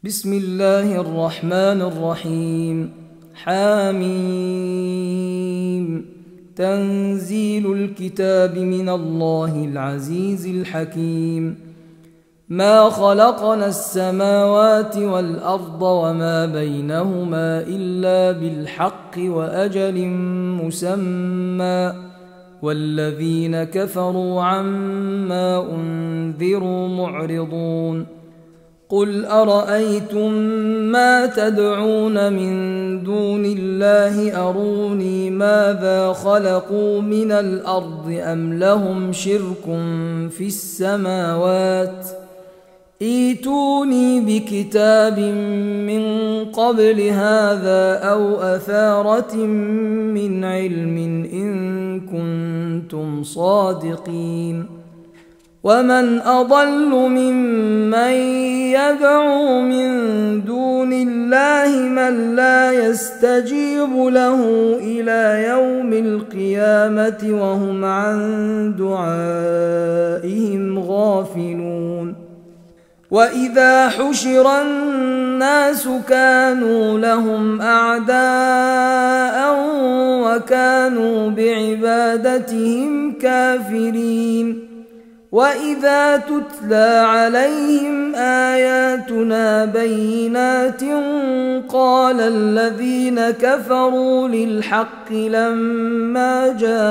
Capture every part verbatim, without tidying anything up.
بسم الله الرحمن الرحيم. حاميم. تنزيل الكتاب من الله العزيز الحكيم. ما خلقنا السماوات والأرض وما بينهما إلا بالحق وأجل مسمى، والذين كفروا عما أنذروا معرضون. قل أرأيتم ما تدعون من دون الله أروني ماذا خلقوا من الأرض أم لهم شرك في السماوات؟ ائتوني بكتاب من قبل هذا أو أثارة من علم إن كنتم صادقين. ومن أضل ممن يدعو من دون الله من لا يستجيب له إلى يوم القيامة وهم عن دعائهم غافلون. وإذا حشر الناس كانوا لهم أعداء وكانوا بعبادتهم كافرين. وإذا تتلى عليهم آياتنا بينات قال الذين كفروا للحق لما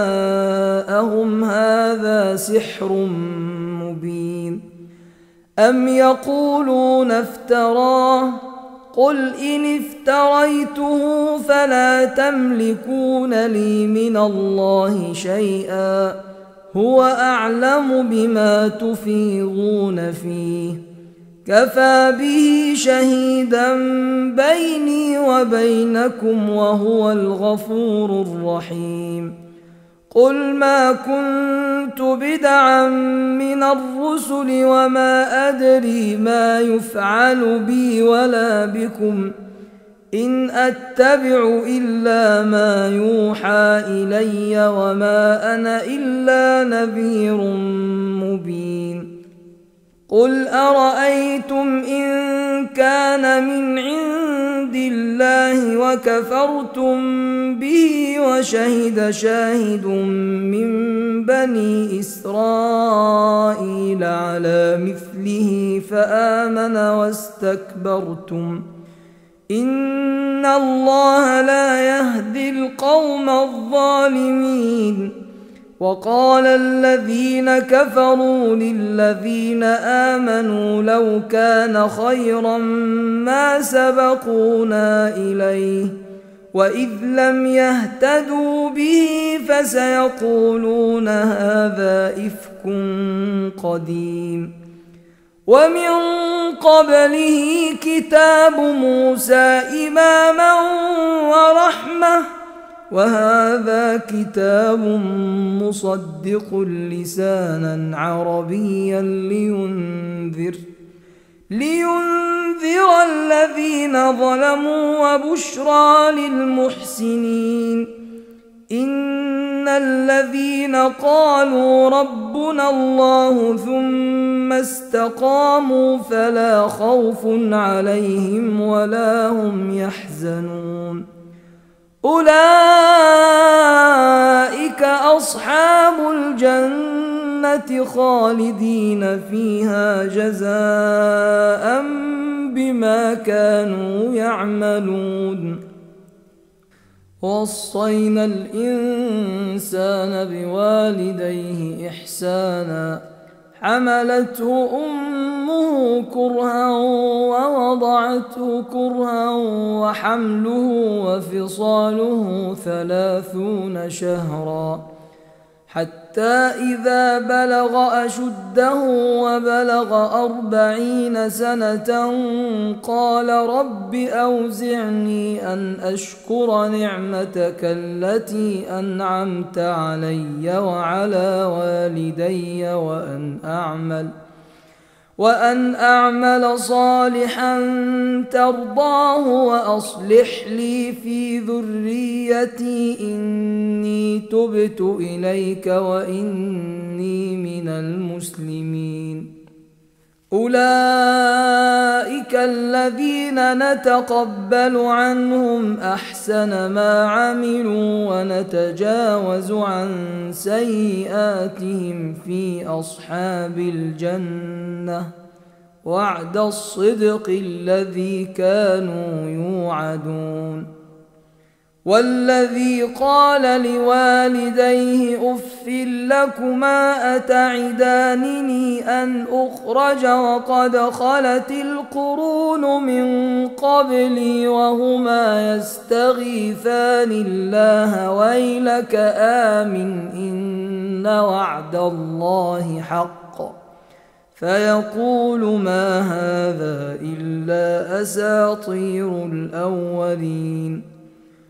جاءهم هذا سحر مبين. أم يقولون افتراه؟ قل إن افتريته فلا تملكون لي من الله شيئا، هو أعلم بما تفيضون فيه، كفى به شهيدا بيني وبينكم وهو الغفور الرحيم. قل ما كنت بدعا من الرسل وما أدري ما يفعل بي ولا بكم، إن أتبع إلا ما يوحى إلي وما أنا إلا نذير مبين. قل أرأيتم إن كان من عند الله وكفرتم به وشهد شاهد من بني إسرائيل على مثله فآمن واستكبرتم، إن الله لا يهدي القوم الظالمين. وقال الذين كفروا للذين آمنوا لو كان خيرا ما سبقونا إليه، وإذ لم يهتدوا به فسيقولون هذا إفك قديم. ومن قبله كتاب موسى إماما ورحمة، وهذا كتاب مصدق لسانا عربيا لينذر لينذر الذين ظلموا وبشرى للمحسنين. إن الذين قالوا ربنا الله ثم استقاموا فلا خوف عليهم ولا هم يحزنون، أولئك أصحاب الجنة خالدين فيها جزاء بما كانوا يعملون. ووصينا الإنسان بوالديه إحسانا، حملته أمه كرها ووضعته كرها وحمله وفصاله ثلاثون شهرا، حتى إذا بلغ أشده وبلغ أربعين سنة قال رب أوزعني أن أشكر نعمتك التي أنعمت علي وعلى والدي وأن أعمل وأن أعمل صالحا ترضاه وأصلح لي في ذريتي إني تبت إليك وإني من المسلمين. أولئك الذين نتقبل عنهم أحسن ما عملوا ونتجاوز عن سيئاتهم في أصحاب الجنة وعد الصدق الذي كانوا يوعدون. والذي قال لوالديه أف لكما أتعدانني أن أخرج وقد خلت القرون من قبلي وهما يستغيثان الله ويلك آمن إن وعد الله حق فيقول ما هذا إلا أساطير الأولين.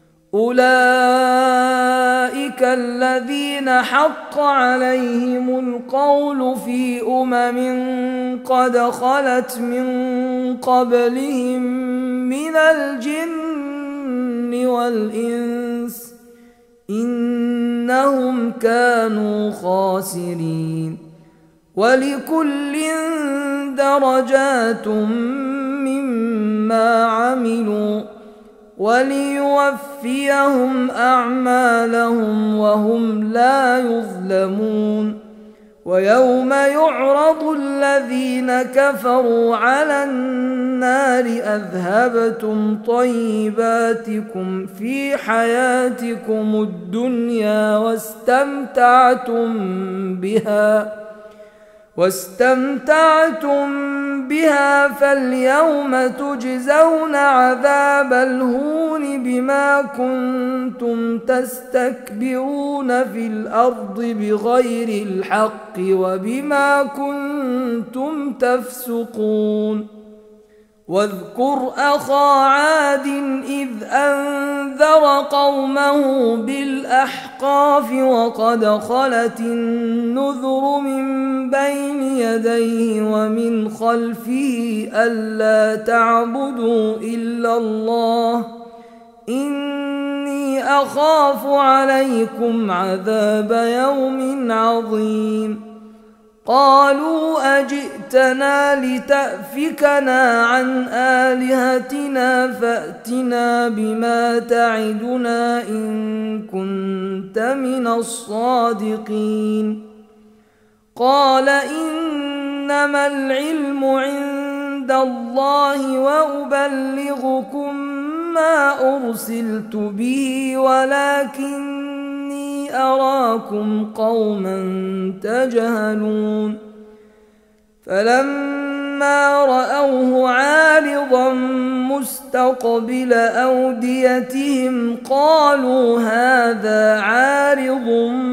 أولئك الذين حق عليهم القول في أمم قد خلت من قبلهم من الجن والإنس إنهم كانوا خاسرين. ولكل درجات مما عملوا وليوفيهم أعمالهم وهم لا يظلمون. ويوم يعرض الذين كفروا على النار أذهبتم طيباتكم في حياتكم الدنيا واستمتعتم بها واستمتعتم بها فاليوم تجزون عذاب الهون بما كنتم تستكبرون في الأرض بغير الحق وبما كنتم تفسقون. واذكر أخا عاد إذ أنذر قومه بالأحقاف وقد خلت النذر من بين يديه ومن خلفه ألا تعبدوا إلا الله إني أخاف عليكم عذاب يوم عظيم. قالوا أجئتنا لتأفكنا عن آلهتنا فأتنا بما تعدنا إن كنت من الصادقين. قال إنما العلم عند الله وأبلغكم ما أرسلت به ولكني أراكم قوما تجهلون. فلما رأوه عارضا مستقبل أوديتهم قالوا هذا عارض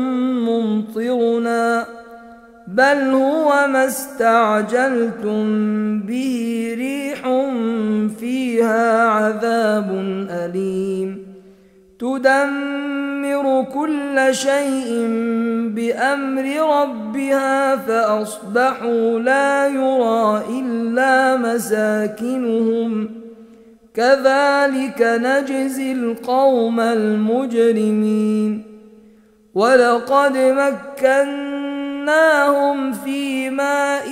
ممطرنا بل هو ما استعجلتم به ريح فيها عذاب أليم تدمر كل شيء بأمر ربها فأصبحوا لا يرى إلا مساكنهم كذلك نجزي القوم المجرمين. ولقد مكناهم في ماء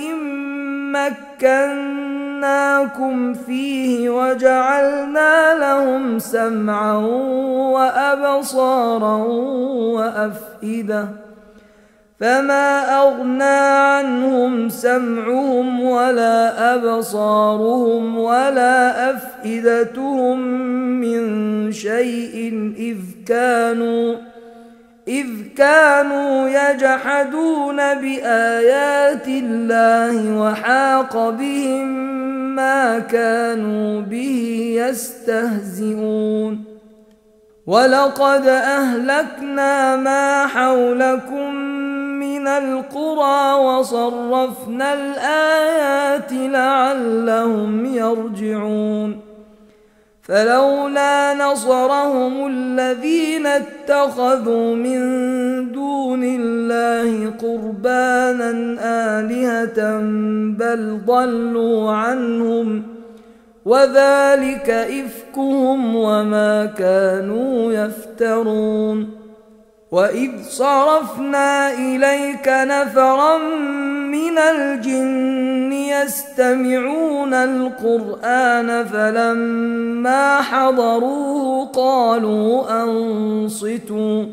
مكناكم فيه وجعلنا لهم سمعا وأبصارا وأفئدة فما أغنى عنهم سمعهم ولا أبصارهم ولا أفئدتهم من شيء إذ كانوا إذ كانوا يجحدون بآيات الله وحاق بهم ما كانوا به يستهزئون. ولقد أهلكنا ما حولكم من القرى وصرفنا الآيات لعلهم يرجعون. فلولا نصرهم الذين اتخذوا من دون الله قربانا آلهة بل ضلوا عنهم وذلك إفكهم وما كانوا يفترون. وإذ صرفنا إليك نفرا من الجن يستمعون القرآن فلما حضروه قالوا أنصتوا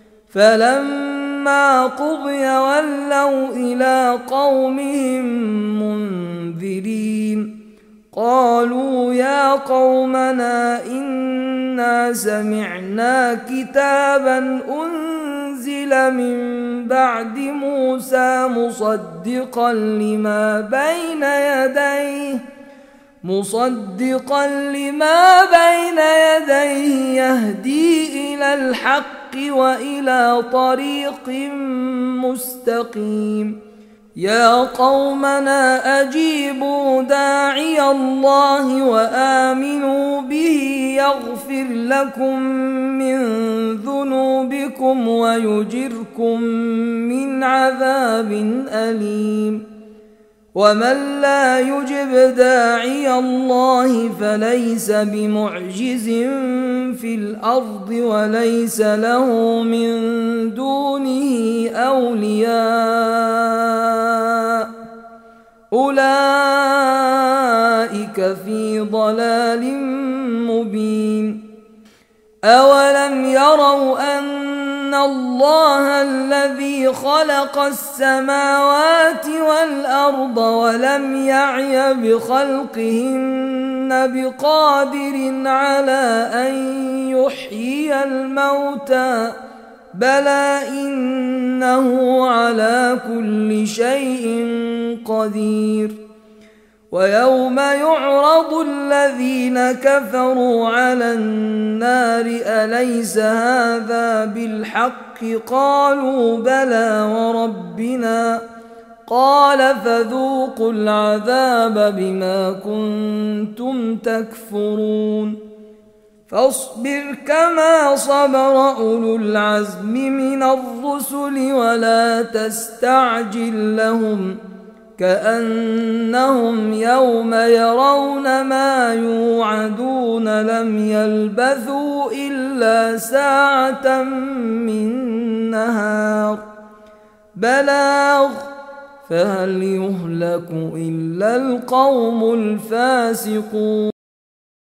فلما قضي ولوا إلى قومهم منذرين قالوا يا قومنا إنا سمعنا كتابا أنزل من بعد موسى مصدقا لما بين يديه مصدقا لما بين يديه يهدي إلى الحق وإلى طريق مستقيم يا قومنا أجيبوا داعي الله وآمنوا به يغفر لكم من ذنوبكم ويجركم من عذاب أليم ومن لا يجب داعي الله فليس بمعجز في الأرض وليس له من دونه أولياء أولئك في ضلال مبين أولم يروا أن الله الذي خلق السماوات والأرض ولم يعي بخلقهن بقادر على أن يحيي الموتى بلى إنه على كل شيء قدير ويوم يعرض الذين كفروا على النار أليس هذا بالحق قالوا بلى وربنا قال فذوقوا العذاب بما كنتم تكفرون فاصبر كما صبر أولو العزم من الرسل ولا تستعجل لهم كأنهم يوم يرون ما يوعدون لم يلبثوا إلا ساعة من نهار بلاغ فهل يهلك إلا القوم الفاسقون